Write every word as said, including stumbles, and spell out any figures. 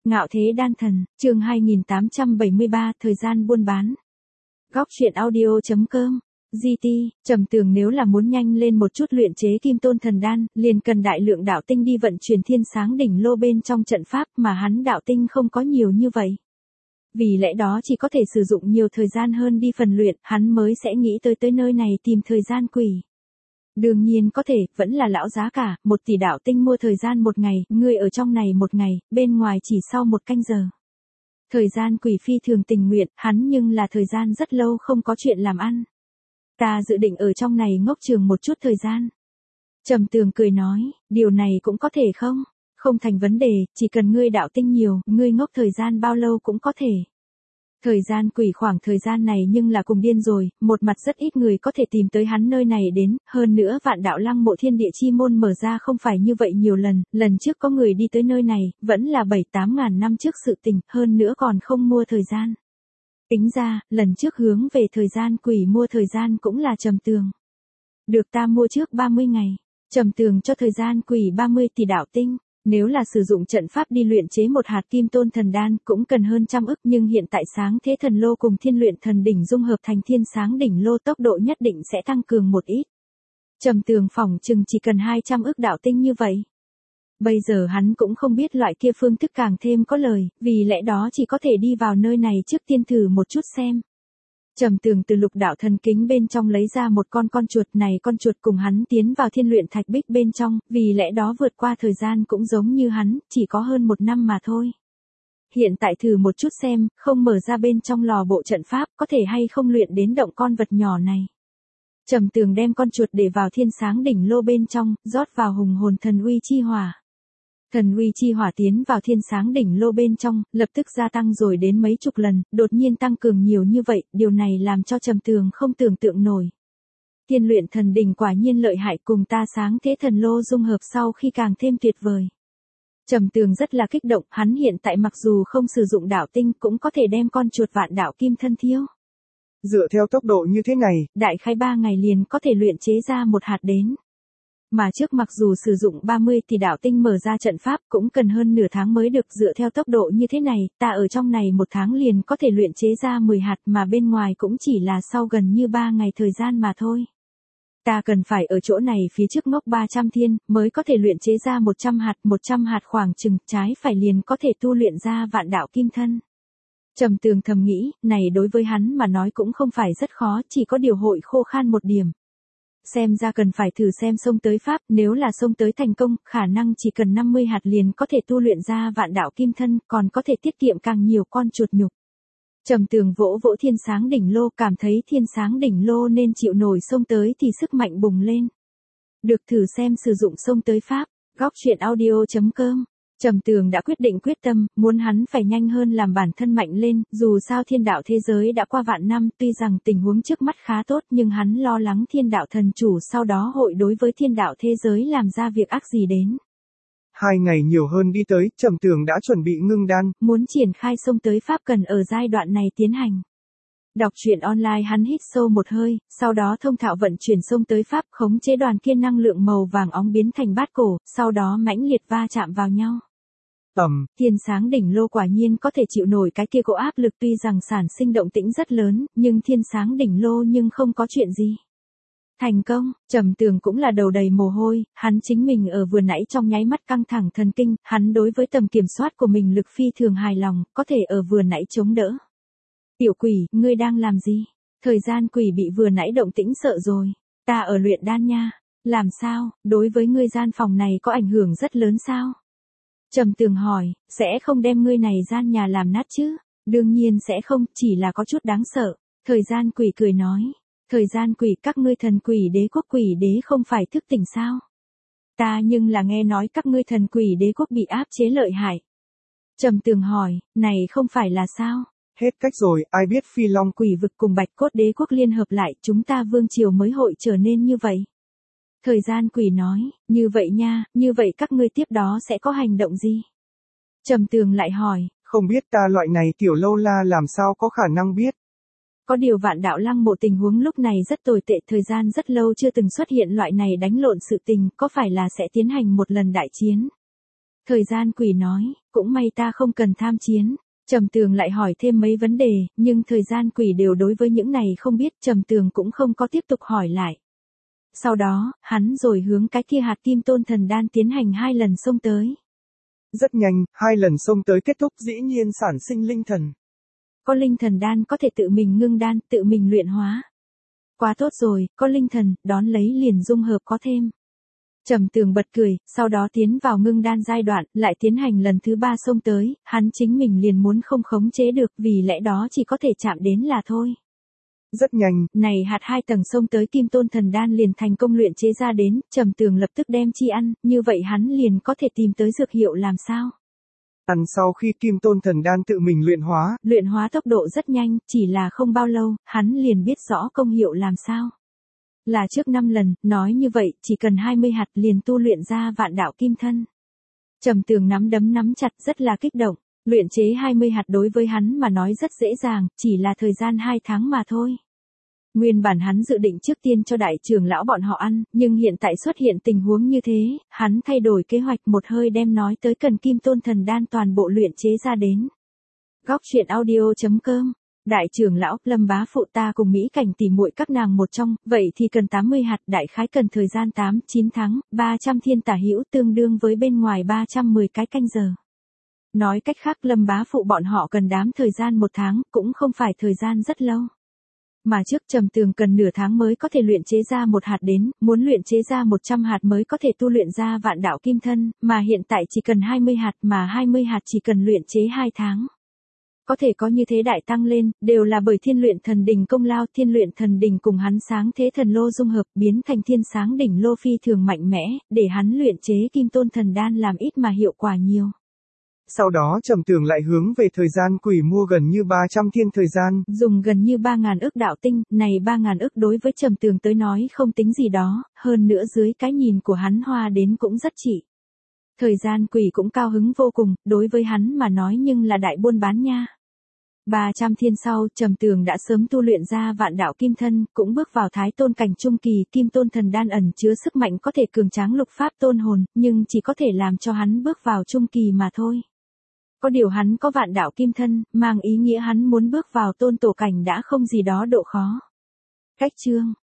Ngạo thế đan thần, chương hai nghìn tám trăm bảy mươi ba, thời gian buôn bán. Góc truyện audio.com, giê tê, Trầm Tường nếu là muốn nhanh lên một chút luyện chế kim tôn thần đan, liền cần đại lượng đạo tinh đi vận chuyển thiên sáng đỉnh lô bên trong trận pháp mà hắn đạo tinh không có nhiều như vậy. Vì lẽ đó chỉ có thể sử dụng nhiều thời gian hơn đi phần luyện, hắn mới sẽ nghĩ tới tới nơi này tìm thời gian quỷ. Đương nhiên có thể, vẫn là lão giá cả, một tỷ đạo tinh mua thời gian một ngày, ngươi ở trong này một ngày, bên ngoài chỉ sau một canh giờ. Thời gian quỷ phi thường tình nguyện, hắn nhưng là thời gian rất lâu không có chuyện làm ăn. Ta dự định ở trong này ngốc trường một chút thời gian. Trầm Tường cười nói, điều này cũng có thể không? Không thành vấn đề, chỉ cần ngươi đạo tinh nhiều, ngươi ngốc thời gian bao lâu cũng có thể. Thời gian quỷ khoảng thời gian này nhưng là cùng điên rồi, một mặt rất ít người có thể tìm tới hắn nơi này đến, hơn nữa vạn đạo lăng mộ thiên địa chi môn mở ra không phải như vậy nhiều lần, lần trước có người đi tới nơi này, vẫn là bảy tám ngàn năm trước sự tình, hơn nữa còn không mua thời gian. Tính ra, lần trước hướng về thời gian quỷ mua thời gian cũng là Trầm Tường. Được ta mua trước ba mươi ngày, Trầm Tường cho thời gian quỷ ba mươi tỷ đạo tinh. Nếu là sử dụng trận pháp đi luyện chế một hạt kim tôn thần đan cũng cần hơn trăm ức, nhưng hiện tại sáng thế thần lô cùng thiên luyện thần đỉnh dung hợp thành thiên sáng đỉnh lô tốc độ nhất định sẽ tăng cường một ít. Trầm Tường phỏng chừng chỉ cần hai trăm ức đạo tinh như vậy. Bây giờ hắn cũng không biết loại kia phương thức càng thêm có lời, vì lẽ đó chỉ có thể đi vào nơi này trước tiên thử một chút xem. Trầm Tường từ lục đạo thần kính bên trong lấy ra một con con chuột, này con chuột cùng hắn tiến vào thiên luyện thạch bích bên trong, vì lẽ đó vượt qua thời gian cũng giống như hắn, chỉ có hơn một năm mà thôi. Hiện tại thử một chút xem, không mở ra bên trong lò bộ trận pháp, có thể hay không luyện đến động con vật nhỏ này. Trầm Tường đem con chuột để vào thiên sáng đỉnh lô bên trong, rót vào hùng hồn thần uy chi hỏa. Thần uy chi hỏa tiến vào thiên sáng đỉnh lô bên trong, lập tức gia tăng rồi đến mấy chục lần, đột nhiên tăng cường nhiều như vậy, điều này làm cho Trầm Tường không tưởng tượng nổi. Thiên luyện thần đỉnh quả nhiên lợi hại, cùng ta sáng thế thần lô dung hợp sau khi càng thêm tuyệt vời. Trầm Tường rất là kích động, hắn hiện tại mặc dù không sử dụng đạo tinh cũng có thể đem con chuột vạn đạo kim thân thiêu. Dựa theo tốc độ như thế này, đại khái ba ngày liền có thể luyện chế ra một hạt đến. Mà trước mặc dù sử dụng ba mươi thì đạo tinh mở ra trận pháp cũng cần hơn nửa tháng mới được, dựa theo tốc độ như thế này, ta ở trong này một tháng liền có thể luyện chế ra mười hạt, mà bên ngoài cũng chỉ là sau gần như ba ngày thời gian mà thôi. Ta cần phải ở chỗ này phía trước ngốc ba trăm thiên, mới có thể luyện chế ra một trăm hạt, một trăm hạt khoảng chừng, trái phải liền có thể tu luyện ra vạn đạo kim thân. Trầm Tường thầm nghĩ, này đối với hắn mà nói cũng không phải rất khó, chỉ có điều hội khô khan một điểm. Xem ra cần phải thử xem xông tới pháp, nếu là xông tới thành công, khả năng chỉ cần năm mươi hạt liền có thể tu luyện ra vạn đạo kim thân, còn có thể tiết kiệm càng nhiều con chuột nhục. Trầm Tường vỗ vỗ thiên sáng đỉnh lô, cảm thấy thiên sáng đỉnh lô nên chịu nổi xông tới thì sức mạnh bùng lên. Được, thử xem sử dụng xông tới pháp. Góc truyện audio.com. Trầm Tường đã quyết định quyết tâm, muốn hắn phải nhanh hơn làm bản thân mạnh lên, dù sao thiên đạo thế giới đã qua vạn năm, tuy rằng tình huống trước mắt khá tốt nhưng hắn lo lắng thiên đạo thần chủ sau đó hội đối với thiên đạo thế giới làm ra việc ác gì đến. Hai ngày nhiều hơn đi tới, Trầm Tường đã chuẩn bị ngưng đan. Muốn triển khai xông tới pháp cần ở giai đoạn này tiến hành. Đọc truyện online hắn hít sâu một hơi, sau đó thông thạo vận chuyển xông tới pháp, khống chế đoàn kia năng lượng màu vàng óng biến thành bát cổ, sau đó mãnh liệt va chạm vào nhau. Tầm, thiên sáng đỉnh lô quả nhiên có thể chịu nổi cái kia cỗ áp lực, tuy rằng sản sinh động tĩnh rất lớn, nhưng thiên sáng đỉnh lô nhưng không có chuyện gì. Thành công, Trầm Tường cũng là đầu đầy mồ hôi, hắn chính mình ở vừa nãy trong nháy mắt căng thẳng thần kinh, hắn đối với tầm kiểm soát của mình lực phi thường hài lòng, có thể ở vừa nãy chống đỡ. Tiểu quỷ, ngươi đang làm gì? Thời gian quỷ bị vừa nãy động tĩnh sợ rồi. Ta ở luyện đan nha. Làm sao, đối với ngươi gian phòng này có ảnh hưởng rất lớn sao? Trầm Tường hỏi, sẽ không đem ngươi này gian nhà làm nát chứ? Đương nhiên sẽ không, chỉ là có chút đáng sợ. Thời gian quỷ cười nói. Thời gian quỷ, các ngươi thần quỷ đế quốc quỷ đế không phải thức tỉnh sao? Ta nhưng là nghe nói các ngươi thần quỷ đế quốc bị áp chế lợi hại. Trầm Tường hỏi, này không phải là sao? Hết cách rồi, ai biết Phi Long quỷ vực cùng Bạch Cốt đế quốc liên hợp lại, chúng ta vương triều mới hội trở nên như vậy. Thời gian quỷ nói, như vậy nha, như vậy các ngươi tiếp đó sẽ có hành động gì? Trầm Tường lại hỏi, không biết ta loại này tiểu lâu la làm sao có khả năng biết. Có điều vạn đạo lăng mộ tình huống lúc này rất tồi tệ, thời gian rất lâu chưa từng xuất hiện loại này đánh lộn sự tình, có phải là sẽ tiến hành một lần đại chiến? Thời gian quỷ nói, cũng may ta không cần tham chiến. Trầm Tường lại hỏi thêm mấy vấn đề, nhưng thời gian quỷ đều đối với những này không biết, Trầm Tường cũng không có tiếp tục hỏi lại. Sau đó, hắn rồi hướng cái kia hạt kim tôn thần đan tiến hành hai lần xông tới. Rất nhanh, hai lần xông tới kết thúc dĩ nhiên sản sinh linh thần. Có linh thần đan có thể tự mình ngưng đan, tự mình luyện hóa. Quá tốt rồi, có linh thần, đón lấy liền dung hợp có thêm. Trầm Tường bật cười, sau đó tiến vào ngưng đan giai đoạn, lại tiến hành lần thứ ba xông tới, hắn chính mình liền muốn không khống chế được, vì lẽ đó chỉ có thể chạm đến là thôi. Rất nhanh, này hạt hai tầng xông tới kim tôn thần đan liền thành công luyện chế ra đến, Trầm Tường lập tức đem chi ăn, như vậy hắn liền có thể tìm tới dược hiệu làm sao. Ăn sau khi kim tôn thần đan tự mình luyện hóa, luyện hóa tốc độ rất nhanh, chỉ là không bao lâu, hắn liền biết rõ công hiệu làm sao. Là trước năm lần, nói như vậy, chỉ cần hai mươi hạt liền tu luyện ra vạn đạo kim thân. Trầm Tường nắm đấm nắm chặt rất là kích động, luyện chế hai mươi hạt đối với hắn mà nói rất dễ dàng, chỉ là thời gian hai tháng mà thôi. Nguyên bản hắn dự định trước tiên cho đại trưởng lão bọn họ ăn, nhưng hiện tại xuất hiện tình huống như thế, hắn thay đổi kế hoạch một hơi đem nói tới cần kim tôn thần đan toàn bộ luyện chế ra đến. Góc truyện audio chấm com Đại trưởng lão, Lâm bá phụ ta cùng Mỹ Cảnh tỉ muội các nàng một trong, vậy thì cần tám mươi hạt, đại khái cần thời gian tám chín tháng, ba trăm thiên tả hữu tương đương với bên ngoài ba trăm mười cái canh giờ. Nói cách khác Lâm bá phụ bọn họ cần đám thời gian một tháng, cũng không phải thời gian rất lâu. Mà trước Trầm Tường cần nửa tháng mới có thể luyện chế ra một hạt đến, muốn luyện chế ra một trăm hạt mới có thể tu luyện ra vạn đạo kim thân, mà hiện tại chỉ cần hai mươi hạt mà hai mươi hạt chỉ cần luyện chế hai tháng. Có thể có như thế đại tăng lên, đều là bởi thiên luyện thần đỉnh công lao, thiên luyện thần đỉnh cùng hắn sáng thế thần lô dung hợp biến thành thiên sáng đỉnh lô phi thường mạnh mẽ, để hắn luyện chế kim tôn thần đan làm ít mà hiệu quả nhiều. Sau đó Trầm Tường lại hướng về thời gian quỷ mua gần như ba trăm thiên thời gian. Dùng gần như ba ngàn ức đạo tinh, này ba ngàn ức đối với Trầm Tường tới nói không tính gì đó, hơn nữa dưới cái nhìn của hắn hoa đến cũng rất trị. Thời gian quỷ cũng cao hứng vô cùng, đối với hắn mà nói nhưng là đại buôn bán nha. ba trăm thiên sau, Trầm Tường đã sớm tu luyện ra vạn đạo kim thân, cũng bước vào thái tôn cảnh trung kỳ, kim tôn thần đan ẩn chứa sức mạnh có thể cường tráng lục pháp tôn hồn, nhưng chỉ có thể làm cho hắn bước vào trung kỳ mà thôi. Có điều hắn có vạn đạo kim thân, mang ý nghĩa hắn muốn bước vào tôn tổ cảnh đã không gì đó độ khó. Cách chương